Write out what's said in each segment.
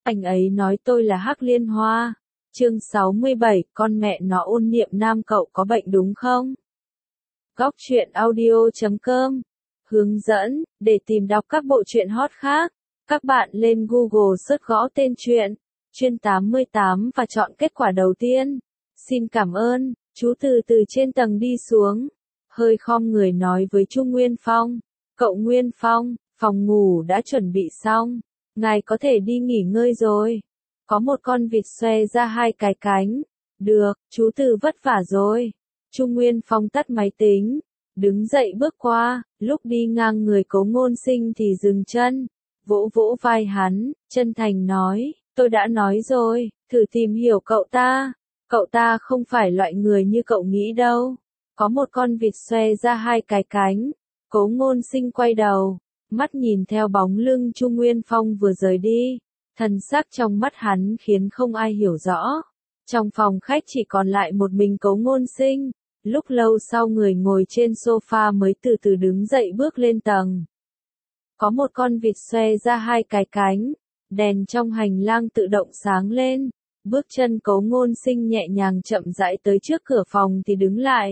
Anh ấy nói tôi là Hắc Liên Hoa. Chương 67, con mẹ nó Ôn Niệm Nam cậu có bệnh đúng không? Góc truyện audio.com. Hướng dẫn, để tìm đọc các bộ truyện hot khác, các bạn lên Google search gõ tên truyện, Chuyên 88 và chọn kết quả đầu tiên. Xin cảm ơn, chú từ trên tầng đi xuống. Hơi khom người nói với Chu Nguyên Phong. Cậu Nguyên Phong, phòng ngủ đã chuẩn bị xong. Ngài có thể đi nghỉ ngơi rồi. Có một con vịt xoe ra hai cái cánh. Được, chú Từ vất vả rồi. Chu Nguyên Phong tắt máy tính, đứng dậy bước qua, lúc đi ngang người Cố Ngôn Sinh thì dừng chân, vỗ vỗ vai hắn, chân thành nói, tôi đã nói rồi, thử tìm hiểu cậu ta không phải loại người như cậu nghĩ đâu. Có một con vịt xoe ra hai cái cánh. Cố Ngôn Sinh quay đầu, mắt nhìn theo bóng lưng Chu Nguyên Phong vừa rời đi, thần sắc trong mắt hắn khiến không ai hiểu rõ. Trong phòng khách chỉ còn lại một mình Cố Ngôn Sinh, lúc lâu sau người ngồi trên sofa mới từ từ đứng dậy bước lên tầng. Có một con vịt xoe ra hai cái cánh, đèn trong hành lang tự động sáng lên, bước chân Cố Ngôn Sinh nhẹ nhàng chậm rãi tới trước cửa phòng thì đứng lại.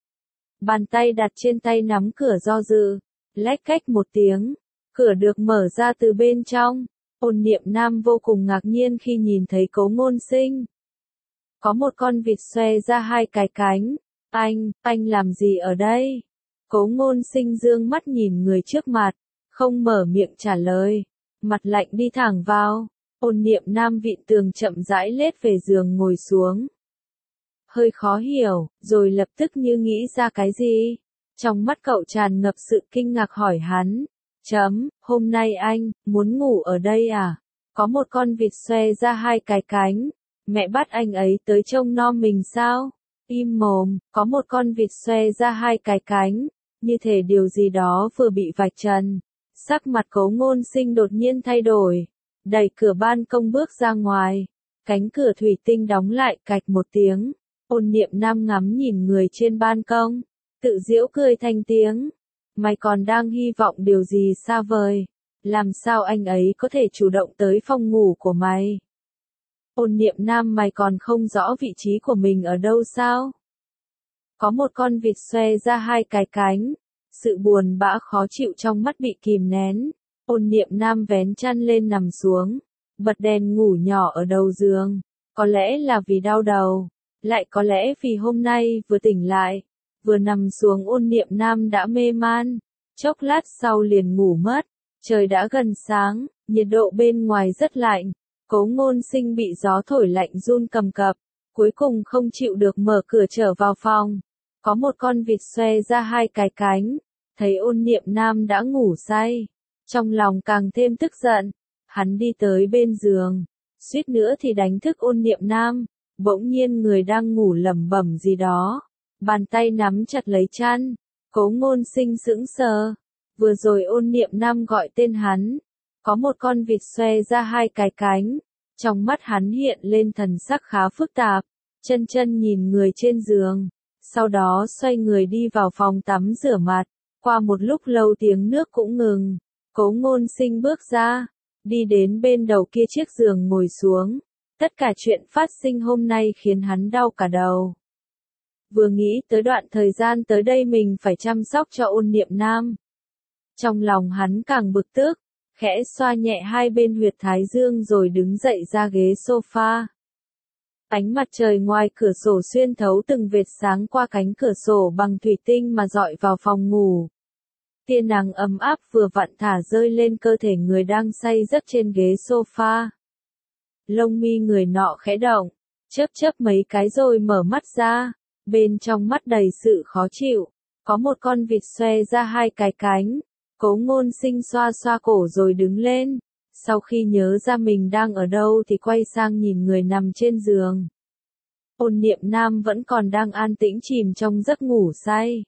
Bàn tay đặt trên tay nắm cửa do dự, lách cách một tiếng, cửa được mở ra từ bên trong. Ôn Niệm Nam vô cùng ngạc nhiên khi nhìn thấy Cố Ngôn Sinh. Có một con vịt xoe ra hai cái cánh. Anh làm gì ở đây? Cố Ngôn Sinh dương mắt nhìn người trước mặt, không mở miệng trả lời, mặt lạnh đi thẳng vào. Ôn Niệm Nam vịn tường chậm rãi lết về giường ngồi xuống. Hơi khó hiểu, rồi lập tức như nghĩ ra cái gì. Trong mắt cậu tràn ngập sự kinh ngạc hỏi hắn. Hôm nay anh, muốn ngủ ở đây à? Có một con vịt xoe ra hai cái cánh. Mẹ bắt anh ấy tới trông nom mình sao? Im mồm, có một con vịt xoe ra hai cái cánh. Như thể điều gì đó vừa bị vạch trần. Sắc mặt Cố Ngôn Sinh đột nhiên thay đổi. Đẩy cửa ban công bước ra ngoài. Cánh cửa thủy tinh đóng lại cạch một tiếng. Ôn Niệm Nam ngắm nhìn người trên ban công, tự giễu cười thành tiếng. Mày còn đang hy vọng điều gì xa vời? Làm sao anh ấy có thể chủ động tới phòng ngủ của mày? Ôn Niệm Nam, mày còn không rõ vị trí của mình ở đâu sao? Có một con vịt xoe ra hai cái cánh. Sự buồn bã khó chịu trong mắt bị kìm nén. Ôn Niệm Nam vén chăn lên nằm xuống, bật đèn ngủ nhỏ ở đầu giường. Có lẽ là vì đau đầu, lại có lẽ vì hôm nay vừa tỉnh lại, vừa nằm xuống Ôn Niệm Nam đã mê man, chốc lát sau liền ngủ mất. Trời đã gần sáng, nhiệt độ bên ngoài rất lạnh, Cố Ngôn Sinh bị gió thổi lạnh run cầm cập, cuối cùng không chịu được mở cửa trở vào phòng. Có một con vịt xoe ra hai cái cánh, thấy Ôn Niệm Nam đã ngủ say, trong lòng càng thêm tức giận, hắn đi tới bên giường, suýt nữa thì đánh thức Ôn Niệm Nam. Bỗng nhiên người đang ngủ lẩm bẩm gì đó, bàn tay nắm chặt lấy chăn. Cố Ngôn Sinh sững sờ, vừa rồi Ôn Niệm Nam gọi tên hắn. Có một con vịt xoe ra hai cái cánh, trong mắt hắn hiện lên thần sắc khá phức tạp, chân nhìn người trên giường, sau đó xoay người đi vào phòng tắm rửa mặt. Qua một lúc lâu tiếng nước cũng ngừng, Cố Ngôn Sinh bước ra, đi đến bên đầu kia chiếc giường ngồi xuống. Tất cả chuyện phát sinh hôm nay khiến hắn đau cả đầu. Vừa nghĩ tới đoạn thời gian tới đây mình phải chăm sóc cho Ôn Niệm Nam, trong lòng hắn càng bực tức, khẽ xoa nhẹ hai bên huyệt thái dương rồi đứng dậy ra ghế sofa. Ánh mặt trời ngoài cửa sổ xuyên thấu từng vệt sáng qua cánh cửa sổ bằng thủy tinh mà dọi vào phòng ngủ. Tia nắng ấm áp vừa vặn thả rơi lên cơ thể người đang say giấc trên ghế sofa. Lông mi người nọ khẽ động, chớp mấy cái rồi mở mắt ra, bên trong mắt đầy sự khó chịu. Có một con vịt xoe ra hai cái cánh. Cố Ngôn Sinh xoa xoa cổ rồi đứng lên, sau khi nhớ ra mình đang ở đâu thì quay sang nhìn người nằm trên giường. Ôn Niệm Nam vẫn còn đang an tĩnh chìm trong giấc ngủ say.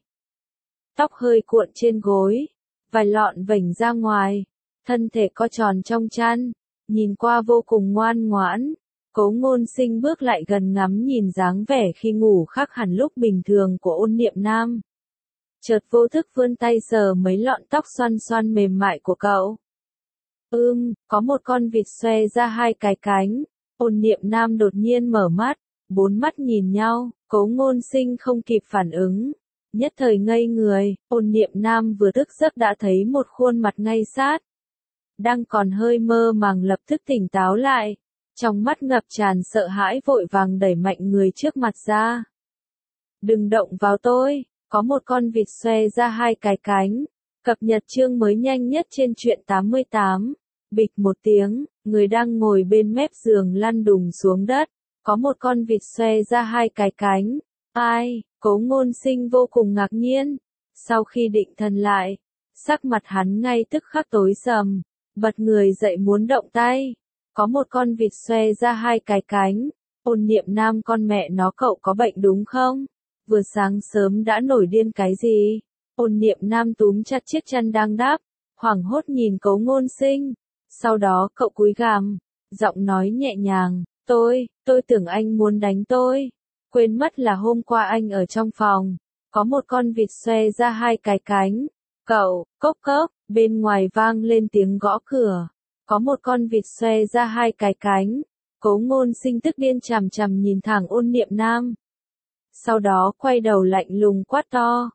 Tóc hơi cuộn trên gối, vài lọn vểnh ra ngoài, thân thể co tròn trong chăn, nhìn qua vô cùng ngoan ngoãn. Cố Ngôn Sinh bước lại gần ngắm nhìn dáng vẻ khi ngủ khác hẳn lúc bình thường của Ôn Niệm Nam. Chợt vô thức vươn tay sờ mấy lọn tóc xoăn xoăn mềm mại của cậu. Có một con vịt xoe ra hai cái cánh. Ôn Niệm Nam đột nhiên mở mắt, bốn mắt nhìn nhau, Cố Ngôn Sinh không kịp phản ứng, nhất thời ngây người. Ôn Niệm Nam vừa thức giấc đã thấy một khuôn mặt ngay sát. Đang còn hơi mơ màng lập tức tỉnh táo lại, trong mắt ngập tràn sợ hãi vội vàng đẩy mạnh người trước mặt ra. Đừng động vào tôi, có một con vịt xoe ra hai cái cánh. Cập nhật chương mới nhanh nhất trên truyện 88. Bịch một tiếng, người đang ngồi bên mép giường lăn đùng xuống đất. Có một con vịt xoe ra hai cái cánh. Ai? Cố Ngôn Sinh vô cùng ngạc nhiên. Sau khi định thần lại, sắc mặt hắn ngay tức khắc tối sầm, bật người dậy muốn động tay. Có một con vịt xoe ra hai cái cánh. Ôn Niệm Nam, con mẹ nó, cậu có bệnh đúng không? Vừa sáng sớm đã nổi điên cái gì? Ôn Niệm Nam túm chặt chiếc chăn đang đắp, hoảng hốt nhìn Cố Ngôn Sinh. Sau đó cậu cúi gằm, giọng nói nhẹ nhàng, tôi tưởng anh muốn đánh tôi. Quên mất là hôm qua anh ở trong phòng, có một con vịt xoe ra hai cái cánh. Cậu, cốc cốc, bên ngoài vang lên tiếng gõ cửa. Có một con vịt xoe ra hai cái cánh. Cố Ngôn Sinh tức điên chằm chằm nhìn thẳng Ôn Niệm Nam. Sau đó quay đầu lạnh lùng quát to.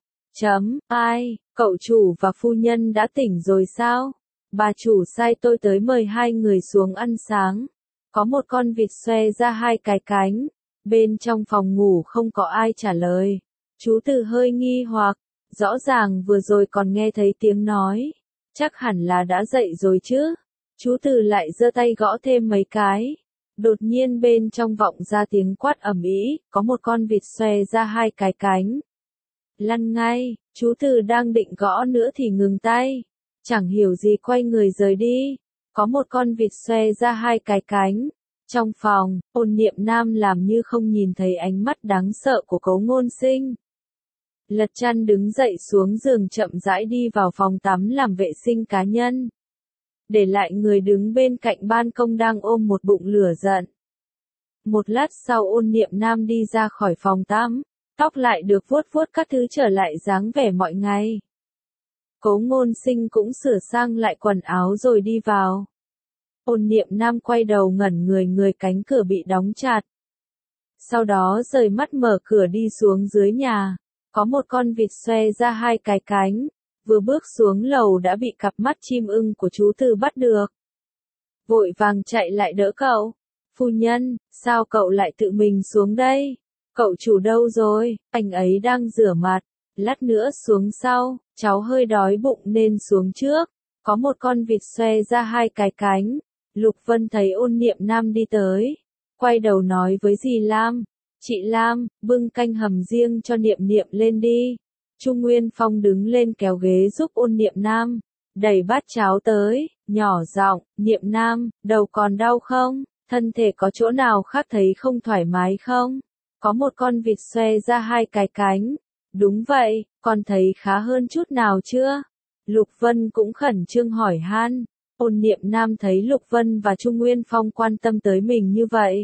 Ai, cậu chủ và phu nhân đã tỉnh rồi sao? Bà chủ sai tôi tới mời hai người xuống ăn sáng. Có một con vịt xoe ra hai cái cánh. Bên trong phòng ngủ không có ai trả lời. Chú Từ hơi nghi hoặc, rõ ràng vừa rồi còn nghe thấy tiếng nói. Chắc hẳn là đã dậy rồi chứ. Chú Từ lại giơ tay gõ thêm mấy cái. Đột nhiên bên trong vọng ra tiếng quát ầm ĩ, có một con vịt xoe ra hai cái cánh. Lăn ngay, chú Từ đang định gõ nữa thì ngừng tay. Chẳng hiểu gì quay người rời đi. Có một con vịt xoe ra hai cái cánh. Trong phòng, Ôn Niệm Nam làm như không nhìn thấy ánh mắt đáng sợ của Cố Ngôn Sinh. Lật chăn đứng dậy xuống giường chậm rãi đi vào phòng tắm làm vệ sinh cá nhân. Để lại người đứng bên cạnh ban công đang ôm một bụng lửa giận. Một lát sau Ôn Niệm Nam đi ra khỏi phòng tắm, tóc lại được vuốt vuốt các thứ trở lại dáng vẻ mọi ngày. Cố Ngôn Sinh cũng sửa sang lại quần áo rồi đi vào. Ôn Niệm Nam quay đầu ngẩn người cánh cửa bị đóng chặt. Sau đó rời mắt mở cửa đi xuống dưới nhà. Có một con vịt xoe ra hai cái cánh. Vừa bước xuống lầu đã bị cặp mắt chim ưng của chú Từ bắt được. Vội vàng chạy lại đỡ cậu. Phu nhân, sao cậu lại tự mình xuống đây? Cậu chủ đâu rồi? Anh ấy đang rửa mặt. Lát nữa xuống sau, cháu hơi đói bụng nên xuống trước. Có một con vịt xoe ra hai cái cánh. Lục Vân thấy Ôn Niệm Nam đi tới. Quay đầu nói với dì Lam. Chị Lam, bưng canh hầm riêng cho Niệm Niệm lên đi. Trung Nguyên Phong đứng lên kéo ghế giúp Ôn Niệm Nam. Đẩy bát cháo tới, nhỏ giọng, Niệm Nam, đầu còn đau không? Thân thể có chỗ nào khác thấy không thoải mái không? Có một con vịt xoe ra hai cái cánh. Đúng vậy, con thấy khá hơn chút nào chưa? Lục Vân cũng khẩn trương hỏi han. Ôn Niệm Nam thấy Lục Vân và Trung Nguyên Phong quan tâm tới mình như vậy.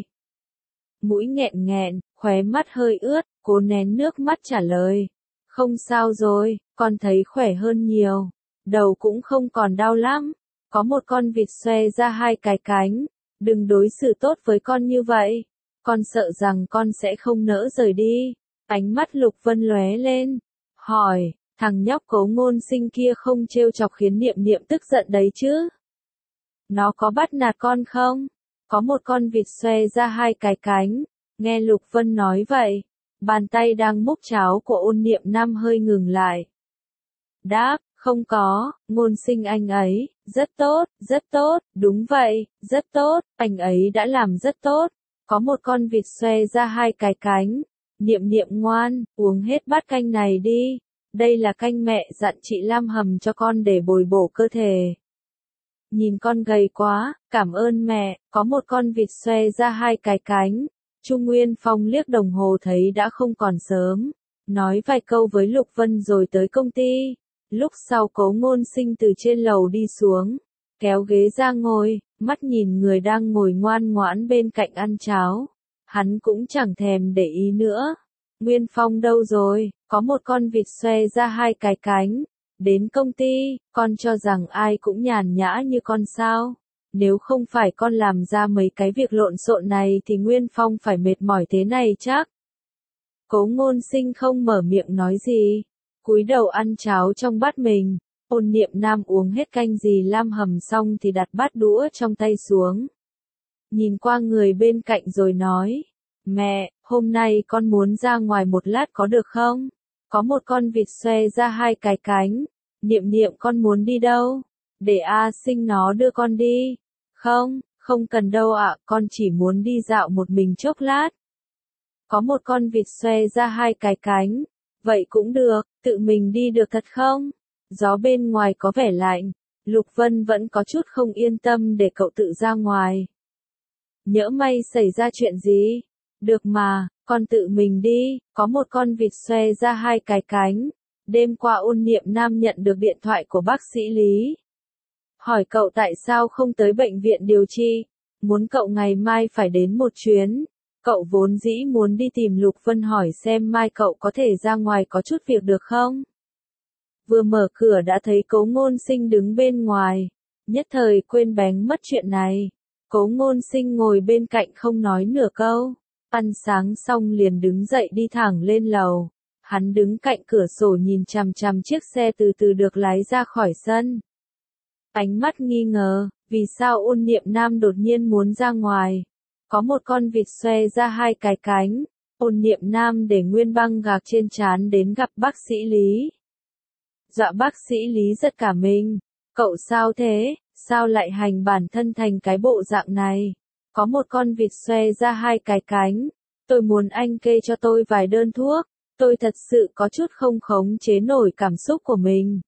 Mũi nghẹn nghẹn, khóe mắt hơi ướt, cố nén nước mắt trả lời. Không sao rồi, con thấy khỏe hơn nhiều. Đầu cũng không còn đau lắm. Có một con vịt xoe ra hai cái cánh. Đừng đối xử tốt với con như vậy. Con sợ rằng con sẽ không nỡ rời đi. Ánh mắt Lục Vân lóe lên. Hỏi, thằng nhóc Cố Ngôn Sinh kia không trêu chọc khiến Niệm Niệm tức giận đấy chứ? Nó có bắt nạt con không? Có một con vịt xoe ra hai cái cánh. Nghe Lục Vân nói vậy, bàn tay đang múc cháo của Ôn Niệm Nam hơi ngừng lại. Đáp, không có, Ngôn Sinh anh ấy, rất tốt, đúng vậy, rất tốt, anh ấy đã làm rất tốt. Có một con vịt xoe ra hai cái cánh. Niệm Niệm ngoan, uống hết bát canh này đi. Đây là canh mẹ dặn chị Lam hầm cho con để bồi bổ cơ thể. Nhìn con gầy quá, cảm ơn mẹ. Có một con vịt xoe ra hai cái cánh. Trung Nguyên Phong liếc đồng hồ thấy đã không còn sớm. Nói vài câu với Lục Vân rồi tới công ty. Lúc sau Cố Ngôn Sinh từ trên lầu đi xuống. Kéo ghế ra ngồi, mắt nhìn người đang ngồi ngoan ngoãn bên cạnh ăn cháo. Hắn cũng chẳng thèm để ý nữa. Nguyên Phong đâu rồi? Có một con vịt xoe ra hai cái cánh. Đến công ty, con cho rằng ai cũng nhàn nhã như con sao? Nếu không phải con làm ra mấy cái việc lộn xộn này thì Nguyên Phong phải mệt mỏi thế này chắc. Cố Ngôn Sinh không mở miệng nói gì, cúi đầu ăn cháo trong bát mình. Ôn Niệm Nam uống hết canh dì lam hầm xong thì đặt bát đũa trong tay xuống. Nhìn qua người bên cạnh rồi nói, mẹ, hôm nay con muốn ra ngoài một lát có được không? Có một con vịt xoe ra hai cái cánh. Niệm Niệm con muốn đi đâu? Để A Sinh nó đưa con đi. Không, không cần đâu ạ, con chỉ muốn đi dạo một mình chốc lát. Có một con vịt xoe ra hai cái cánh. Vậy cũng được, tự mình đi được thật không? Gió bên ngoài có vẻ lạnh, Lục Vân vẫn có chút không yên tâm để cậu tự ra ngoài. Nhỡ may xảy ra chuyện gì? Được mà, con tự mình đi, có một con vịt xoe ra hai cái cánh. Đêm qua Ôn Niệm Nam nhận được điện thoại của bác sĩ Lý. Hỏi cậu tại sao không tới bệnh viện điều trị, muốn cậu ngày mai phải đến một chuyến. Cậu vốn dĩ muốn đi tìm Lục Vân hỏi xem mai cậu có thể ra ngoài có chút việc được không? Vừa mở cửa đã thấy Cố Ngôn Sinh đứng bên ngoài, nhất thời quên bén mất chuyện này. Cố Ngôn Sinh ngồi bên cạnh không nói nửa câu, ăn sáng xong liền đứng dậy đi thẳng lên lầu. Hắn đứng cạnh cửa sổ nhìn chằm chằm chiếc xe từ từ được lái ra khỏi sân. Ánh mắt nghi ngờ, vì sao Ôn Niệm Nam đột nhiên muốn ra ngoài? Có một con vịt xoe ra hai cái cánh. Ôn Niệm Nam để nguyên băng gạc trên trán đến gặp bác sĩ Lý. Dọa bác sĩ Lý giật cả mình. Cậu sao thế? Sao lại hành bản thân thành cái bộ dạng này? Có một con vịt xoe ra hai cái cánh. Tôi muốn anh kê cho tôi vài đơn thuốc. Tôi thật sự có chút không khống chế nổi cảm xúc của mình.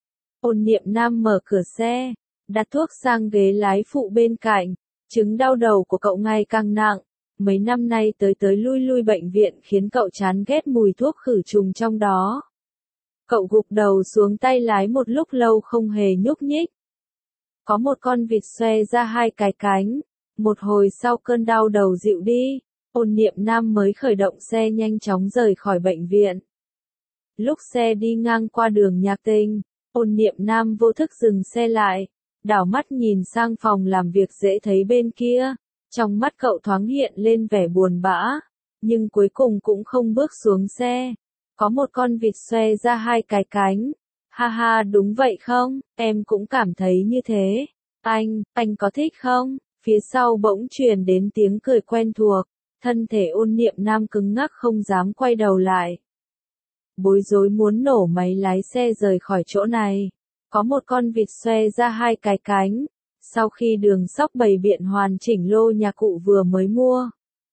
Ôn Niệm Nam mở cửa xe, đặt thuốc sang ghế lái phụ bên cạnh. Chứng đau đầu của cậu ngày càng nặng. Mấy năm nay tới tới lui lui bệnh viện khiến cậu chán ghét mùi thuốc khử trùng trong đó. Cậu gục đầu xuống tay lái một lúc lâu không hề nhúc nhích. Có một con vịt xoe ra hai cái cánh. Một hồi sau cơn đau đầu dịu đi, Ôn Niệm Nam mới khởi động xe nhanh chóng rời khỏi bệnh viện. Lúc xe đi ngang qua đường Nhạc Tinh, Ôn Niệm Nam vô thức dừng xe lại, đảo mắt nhìn sang phòng làm việc dễ thấy bên kia. Trong mắt cậu thoáng hiện lên vẻ buồn bã, nhưng cuối cùng cũng không bước xuống xe. Có một con vịt xoe ra hai cái cánh. Ha ha, đúng vậy không? Em cũng cảm thấy như thế. Anh có thích không? Phía sau bỗng truyền đến tiếng cười quen thuộc. Thân thể Ôn Niệm Nam cứng ngắc không dám quay đầu lại. Bối rối muốn nổ máy lái xe rời khỏi chỗ này. Có một con vịt xoe ra hai cái cánh. Sau khi Đường Sóc bày biện hoàn chỉnh lô nhà cụ vừa mới mua,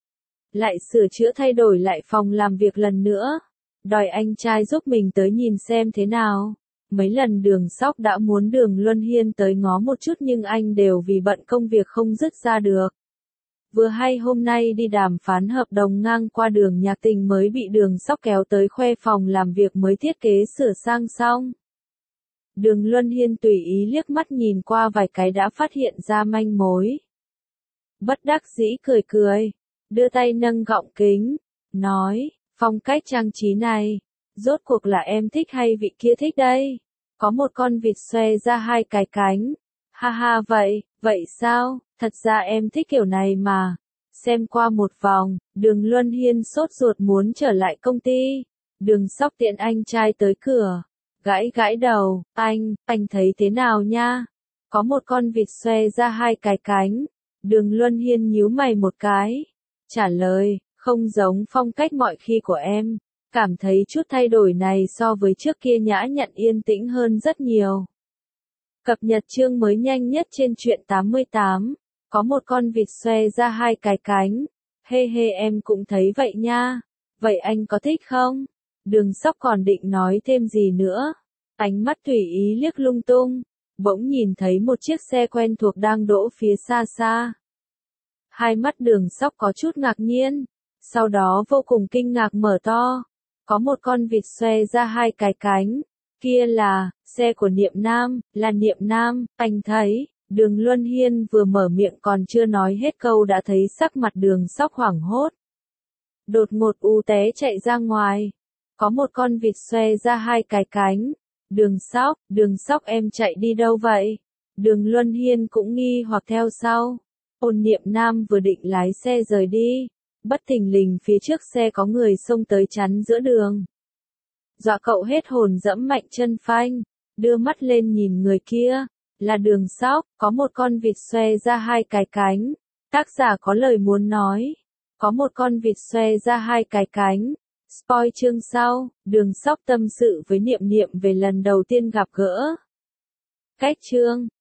lại sửa chữa thay đổi lại phòng làm việc lần nữa, đòi anh trai giúp mình tới nhìn xem thế nào. Mấy lần Đường Sóc đã muốn Đường Luân Hiên tới ngó một chút nhưng anh đều vì bận công việc không dứt ra được. Vừa hay hôm nay đi đàm phán hợp đồng ngang qua đường Nhạc Tình mới bị Đường Sóc kéo tới khoe phòng làm việc mới thiết kế sửa sang xong. Đường Luân Hiên tùy ý liếc mắt nhìn qua vài cái đã phát hiện ra manh mối. Bất đắc dĩ cười cười, đưa tay nâng gọng kính, nói, phong cách trang trí này, rốt cuộc là em thích hay vị kia thích đây? Có một con vịt xoe ra hai cái cánh. Ha ha, vậy sao? Thật ra em thích kiểu này mà. Xem qua một vòng, Đường Luân Hiên sốt ruột muốn trở lại công ty. Đường Sóc tiện anh trai tới cửa, gãi đầu, anh thấy thế nào nha? Có một con vịt xoe ra hai cái cánh. Đường Luân Hiên nhíu mày một cái, trả lời, không giống phong cách mọi khi của em. Cảm thấy chút thay đổi này so với trước kia nhã nhặn yên tĩnh hơn rất nhiều. Cập nhật chương mới nhanh nhất trên truyện 88. Có một con vịt xoe ra hai cái cánh. Hê em cũng thấy vậy nha. Vậy anh có thích không? Đường Sóc còn định nói thêm gì nữa. Ánh mắt tùy ý liếc lung tung. Bỗng nhìn thấy một chiếc xe quen thuộc đang đỗ phía xa xa. Hai mắt Đường Sóc có chút ngạc nhiên. Sau đó vô cùng kinh ngạc mở to. Có một con vịt xoe ra hai cái cánh. Kia là, xe của Niệm Nam, là Niệm Nam, anh thấy. Đường Luân Hiên vừa mở miệng còn chưa nói hết câu đã thấy sắc mặt Đường Sóc hoảng hốt. Đột ngột té chạy ra ngoài. Có một con vịt xoe ra hai cái cánh. Đường Sóc em chạy đi đâu vậy? Đường Luân Hiên cũng nghi hoặc theo sau. Ôn Niệm Nam vừa định lái xe rời đi, bất thình lình phía trước xe có người xông tới chắn giữa đường. Dọa cậu hết hồn dẫm mạnh chân phanh, đưa mắt lên nhìn người kia, là Đường Sóc, có một con vịt xoe ra hai cái cánh. Tác giả có lời muốn nói, có một con vịt xoe ra hai cái cánh. Spoil chương sau, Đường Sóc tâm sự với Niệm Niệm về lần đầu tiên gặp gỡ. Cách chương